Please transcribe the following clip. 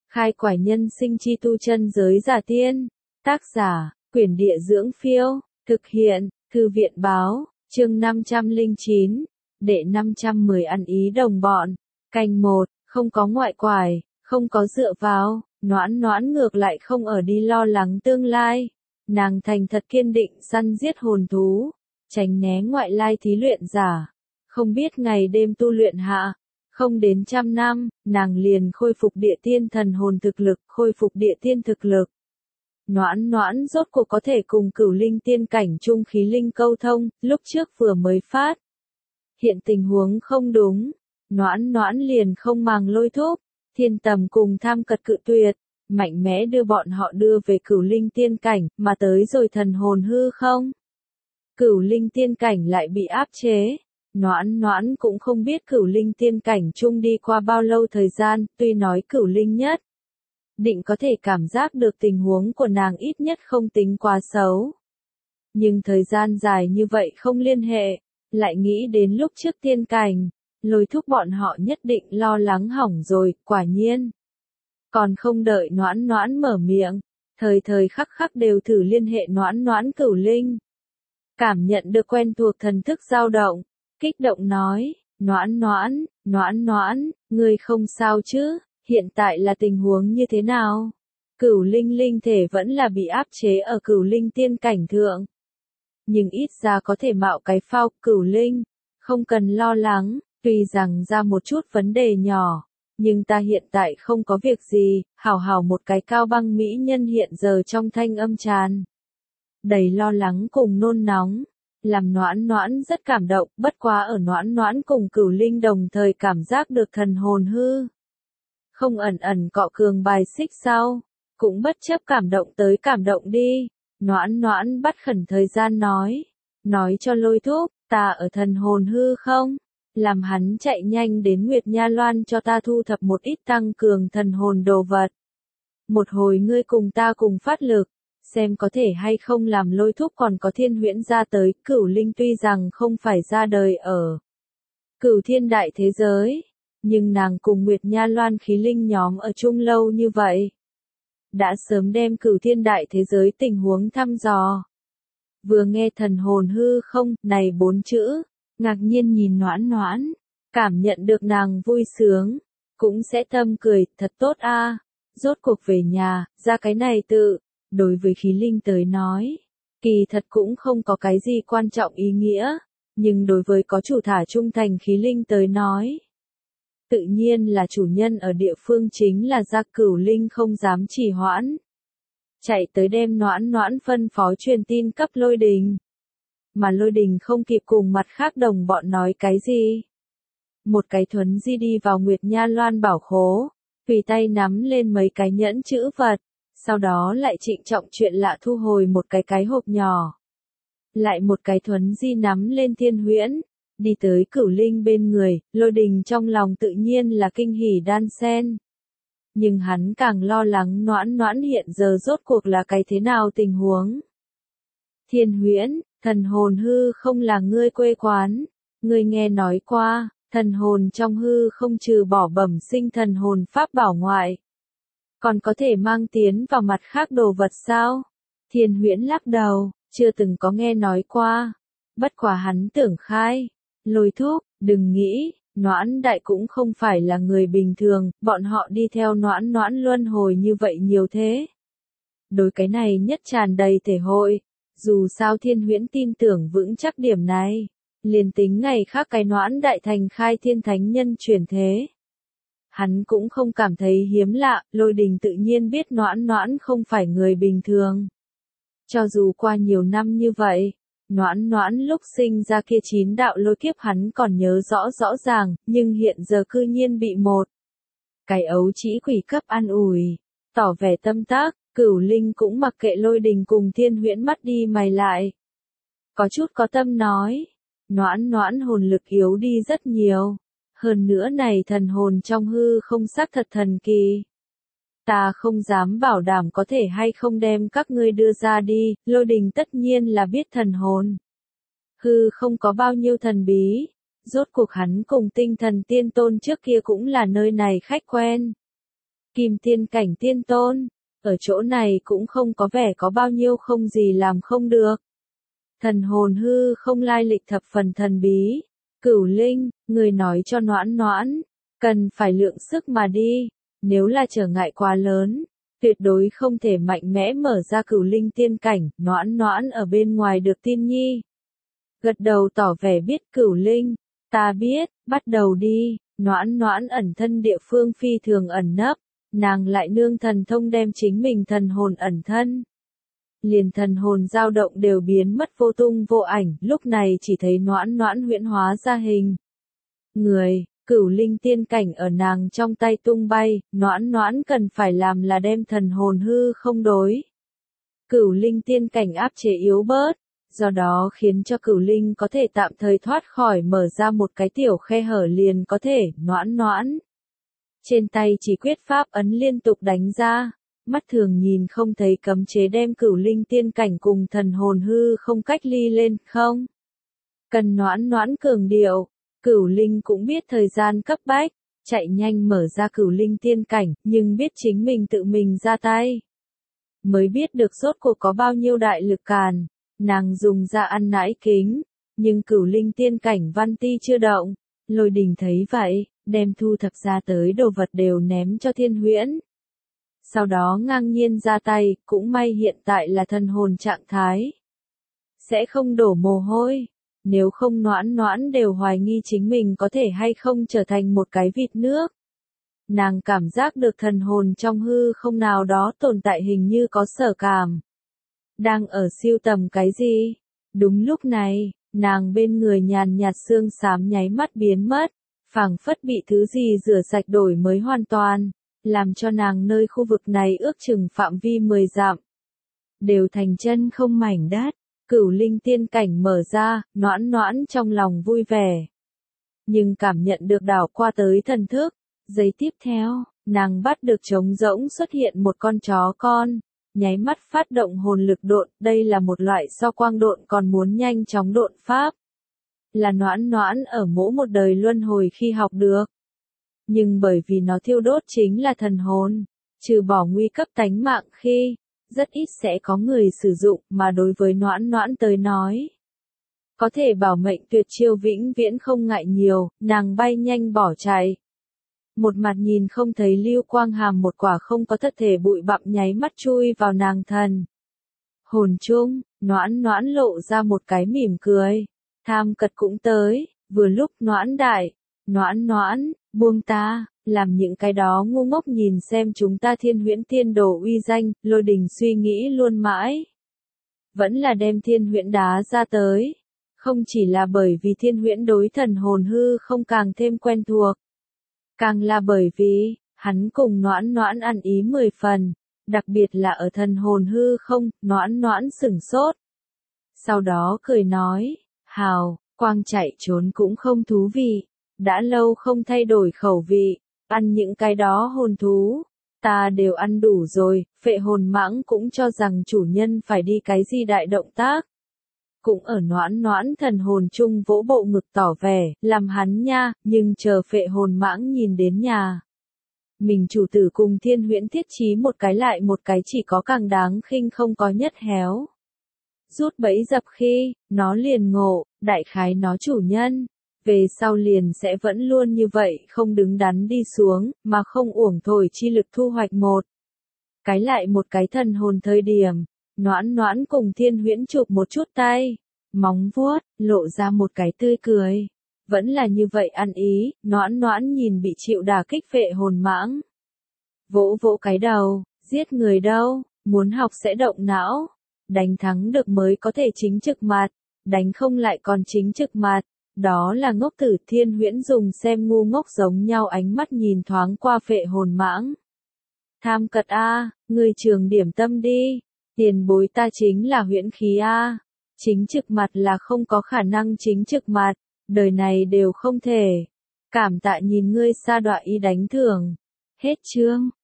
Khai quải nhân sinh chi tu chân giới giả tiên. Tác giả, Quyển Địa Dưỡng Phiêu. Thực hiện, Thư viện Báo. Chương 509. Đệ 510 ăn ý đồng bọn. Canh 1. Không có ngoại quải, không có dựa vào. Noãn Noãn ngược lại không ở đi lo lắng tương lai. Nàng thành thật kiên định săn giết hồn thú, tránh né ngoại lai thí luyện giả. Không biết ngày đêm tu luyện hạ, không đến 100 năm, nàng liền khôi phục địa tiên thần hồn thực lực, khôi phục địa tiên thực lực. Noãn Noãn rốt cuộc có thể cùng cửu linh tiên cảnh trung khí linh câu thông, lúc trước vừa mới phát. Hiện tình huống không đúng, Noãn Noãn liền không màng lôi thúc, Thiên Tầm cùng Tham Cật cự tuyệt, mạnh mẽ đưa bọn họ đưa về cửu linh tiên cảnh, mà tới rồi thần hồn hư không. Cửu linh tiên cảnh lại bị áp chế. Noãn Noãn cũng không biết cửu linh tiên cảnh chung đi qua bao lâu thời gian, tuy nói cửu linh nhất định có thể cảm giác được tình huống của nàng ít nhất không tính quá xấu. Nhưng thời gian dài như vậy không liên hệ, lại nghĩ đến lúc trước tiên cảnh, lôi thúc bọn họ nhất định lo lắng hỏng rồi, quả nhiên. Còn không đợi Noãn Noãn mở miệng, thời thời khắc khắc đều thử liên hệ Noãn Noãn cửu linh. Cảm nhận được quen thuộc thần thức dao động, kích động nói, Noãn Noãn, Noãn Noãn, ngươi không sao chứ, hiện tại là tình huống như thế nào? Cửu linh linh thể vẫn là bị áp chế ở cửu linh tiên cảnh thượng. Nhưng ít ra có thể mạo cái phao cửu linh, không cần lo lắng, tuy rằng ra một chút vấn đề nhỏ. Nhưng ta hiện tại không có việc gì, hảo hảo một cái cao băng mỹ nhân hiện giờ trong thanh âm tràn. Đầy lo lắng cùng nôn nóng, làm Noãn Noãn rất cảm động, bất quá ở Noãn Noãn cùng cửu linh đồng thời cảm giác được thần hồn hư. Không ẩn ẩn cọ cường bài xích sau, cũng bất chấp cảm động tới cảm động đi. Noãn Noãn bắt khẩn thời gian nói cho lôi thúc, ta ở thần hồn hư không? Làm hắn chạy nhanh đến Nguyệt Nha Loan cho ta thu thập một ít tăng cường thần hồn đồ vật. Một hồi ngươi cùng ta cùng phát lực, xem có thể hay không làm lôi thúc còn có thiên huyễn ra tới. Cửu linh tuy rằng không phải ra đời ở cửu thiên đại thế giới, nhưng nàng cùng Nguyệt Nha Loan khí linh nhóm ở chung lâu như vậy, đã sớm đem cửu thiên đại thế giới tình huống thăm dò. Vừa nghe thần hồn hư không, này 4 chữ, ngạc nhiên nhìn Noãn Noãn, cảm nhận được nàng vui sướng, cũng sẽ tâm cười, thật tốt a, rốt cuộc về nhà, ra cái này tự, đối với khí linh tới nói, kỳ thật cũng không có cái gì quan trọng ý nghĩa, nhưng đối với có chủ thả trung thành khí linh tới nói, tự nhiên là chủ nhân ở địa phương chính là gia. Cửu linh không dám trì hoãn, chạy tới đem Noãn Noãn phân phó truyền tin cấp Lôi Đình. Mà Lôi Đình không kịp cùng mặt khác đồng bọn nói cái gì. Một cái thuấn di đi vào Nguyệt Nha Loan bảo khố, tùy tay nắm lên mấy cái nhẫn chữ vật, sau đó lại trịnh trọng chuyện lạ thu hồi một cái hộp nhỏ. Lại một cái thuấn di nắm lên thiên huyễn, đi tới cửu linh bên người. Lôi Đình trong lòng tự nhiên là kinh hỉ đan sen. Nhưng hắn càng lo lắng Noãn Noãn hiện giờ rốt cuộc là cái thế nào tình huống. Thiên huyễn, thần hồn hư không là ngươi quê quán, ngươi nghe nói qua, thần hồn trong hư không trừ bỏ bẩm sinh thần hồn pháp bảo ngoại, còn có thể mang tiến vào mặt khác đồ vật sao? Thiên huyễn lắc đầu, chưa từng có nghe nói qua, bất quá hắn tưởng khai. Lôi thúc, đừng nghĩ, Noãn đại cũng không phải là người bình thường, bọn họ đi theo Noãn Noãn luân hồi như vậy nhiều thế. Đối cái này nhất tràn đầy thể hội. Dù sao thiên huyễn tin tưởng vững chắc điểm này, liền tính ngày khác cái Noãn đại thành khai thiên thánh nhân chuyển thế. Hắn cũng không cảm thấy hiếm lạ, Lôi Đình tự nhiên biết Noãn Noãn không phải người bình thường. Cho dù qua nhiều năm như vậy, Noãn Noãn lúc sinh ra kia 9 đạo lôi kiếp hắn còn nhớ rõ ràng, nhưng hiện giờ cư nhiên bị một cái ấu trĩ quỷ cấp an ủi, tỏ vẻ tâm tác. Cửu linh cũng mặc kệ Lôi Đình cùng thiên huyễn mắt đi mày lại. Có chút có tâm nói, Noãn Noãn hồn lực yếu đi rất nhiều. Hơn nữa này thần hồn trong hư không xác thật thần kỳ. Ta không dám bảo đảm có thể hay không đem các ngươi đưa ra đi. Lôi Đình tất nhiên là biết thần hồn hư không có bao nhiêu thần bí. Rốt cuộc hắn cùng tinh thần tiên tôn trước kia cũng là nơi này khách quen. Kim tiên cảnh tiên tôn, ở chỗ này cũng không có vẻ có bao nhiêu không gì làm không được. Thần hồn hư không lai lịch thập phần thần bí. Cửu Linh, người nói cho Noãn Noãn, cần phải lượng sức mà đi, nếu là trở ngại quá lớn, tuyệt đối không thể mạnh mẽ mở ra Cửu Linh tiên cảnh. Noãn Noãn ở bên ngoài được tin nhi, gật đầu tỏ vẻ biết. Cửu Linh, ta biết, bắt đầu đi. Noãn Noãn ẩn thân địa phương phi thường ẩn nấp, nàng lại nương thần thông đem chính mình thần hồn ẩn thân. Liền thần hồn dao động đều biến mất vô tung vô ảnh, lúc này chỉ thấy Noãn Noãn huyễn hóa ra hình người. Cửu Linh tiên cảnh ở nàng trong tay tung bay, Noãn Noãn cần phải làm là đem thần hồn hư không đối Cửu Linh tiên cảnh áp chế yếu bớt, do đó khiến cho Cửu Linh có thể tạm thời thoát khỏi, mở ra một cái tiểu khe hở liền có thể. Noãn Noãn trên tay chỉ quyết pháp ấn liên tục đánh ra, mắt thường nhìn không thấy cấm chế đem Cửu Linh tiên cảnh cùng thần hồn hư không cách ly lên. Không cần Noãn Noãn cường điệu, Cửu Linh cũng biết thời gian cấp bách, chạy nhanh mở ra Cửu Linh tiên cảnh, nhưng biết chính mình tự mình ra tay, mới biết được rốt cuộc có bao nhiêu đại lực càn. Nàng dùng ra ăn nãi kính, nhưng Cửu Linh tiên cảnh văn ti chưa động. Lôi Đình thấy vậy, đem thu thập ra tới đồ vật đều ném cho Thiên Huyễn. Sau đó ngang nhiên ra tay, cũng may hiện tại là thần hồn trạng thái, sẽ không đổ mồ hôi. Nếu không Noãn Noãn đều hoài nghi chính mình có thể hay không trở thành một cái vịt nước. Nàng cảm giác được thần hồn trong hư không nào đó tồn tại hình như có sở cảm, đang ở siêu tầm cái gì. Đúng lúc này, nàng bên người nhàn nhạt sương xám nháy mắt biến mất, phảng phất bị thứ gì rửa sạch đổi mới hoàn toàn, làm cho nàng nơi khu vực này ước chừng phạm vi 10 dặm đều thành chân không mảnh đất. Cửu Linh tiên cảnh mở ra, Noãn Noãn trong lòng vui vẻ, nhưng cảm nhận được đảo qua tới thần thức. Giây tiếp theo, nàng bắt được trống rỗng xuất hiện một con chó con, nháy mắt phát động hồn lực độn. Đây là một loại so quang độn còn muốn nhanh chóng độn pháp, là Noãn Noãn ở mỗi một đời luân hồi khi học được. Nhưng bởi vì nó thiêu đốt chính là thần hồn, trừ bỏ nguy cấp tánh mạng khi, rất ít sẽ có người sử dụng, mà đối với Noãn Noãn tới nói, có thể bảo mệnh tuyệt chiêu vĩnh viễn không ngại nhiều. Nàng bay nhanh bỏ chạy, một mặt nhìn không thấy lưu quang hàm một quả không có thật thể bụi bặm nháy mắt chui vào nàng thần hồn chung. Noãn Noãn lộ ra một cái mỉm cười. Tham Cật cũng tới, vừa lúc Noãn đại, Noãn Noãn, buông ta, làm những cái đó ngu ngốc nhìn xem chúng ta Thiên Huyễn tiên đồ uy danh. Lôi Đình suy nghĩ luôn mãi, vẫn là đem Thiên Huyễn đá ra tới, không chỉ là bởi vì Thiên Huyễn đối thần hồn hư không càng thêm quen thuộc, càng là bởi vì hắn cùng Noãn Noãn ăn ý 10 phần, đặc biệt là ở thần hồn hư không. Noãn Noãn sửng sốt, sau đó cười nói, hào, quang chạy trốn cũng không thú vị, đã lâu không thay đổi khẩu vị, ăn những cái đó hồn thú, ta đều ăn đủ rồi. Phệ hồn mãng cũng cho rằng chủ nhân phải đi cái gì đại động tác, cũng ở Noãn Noãn thần hồn chung vỗ bộ ngực tỏ vẻ, làm hắn nha. Nhưng chờ Phệ hồn mãng nhìn đến nhà mình chủ tử cùng Thiên Huyễn thiết trí một cái lại một cái chỉ có càng đáng khinh không có nhất héo rút bẫy dập khi, nó liền ngộ, đại khái nó chủ nhân, về sau liền sẽ vẫn luôn như vậy không đứng đắn đi xuống, mà không uổng thổi chi lực thu hoạch một cái lại một cái thần hồn. Thời điểm, Noãn Noãn cùng Thiên Huyễn chụp một chút tay, móng vuốt, lộ ra một cái tươi cười. Vẫn là như vậy ăn ý. Noãn Noãn nhìn bị chịu đả kích Phệ hồn mãng, vỗ vỗ cái đầu, giết người đâu, muốn học sẽ động não. Đánh thắng được mới có thể chính trực mặt, đánh không lại còn chính trực mặt, đó là ngốc tử. Thiên Huyễn dùng xem ngu ngốc giống nhau ánh mắt nhìn thoáng qua Phệ hồn mãng. Tham Cật a, người trường điểm tâm đi, tiền bối ta chính là huyễn khí a, chính trực mặt là không có khả năng chính trực mặt, đời này đều không thể. Cảm tạ nhìn ngươi sa đọa ý đánh thưởng. Hết chương.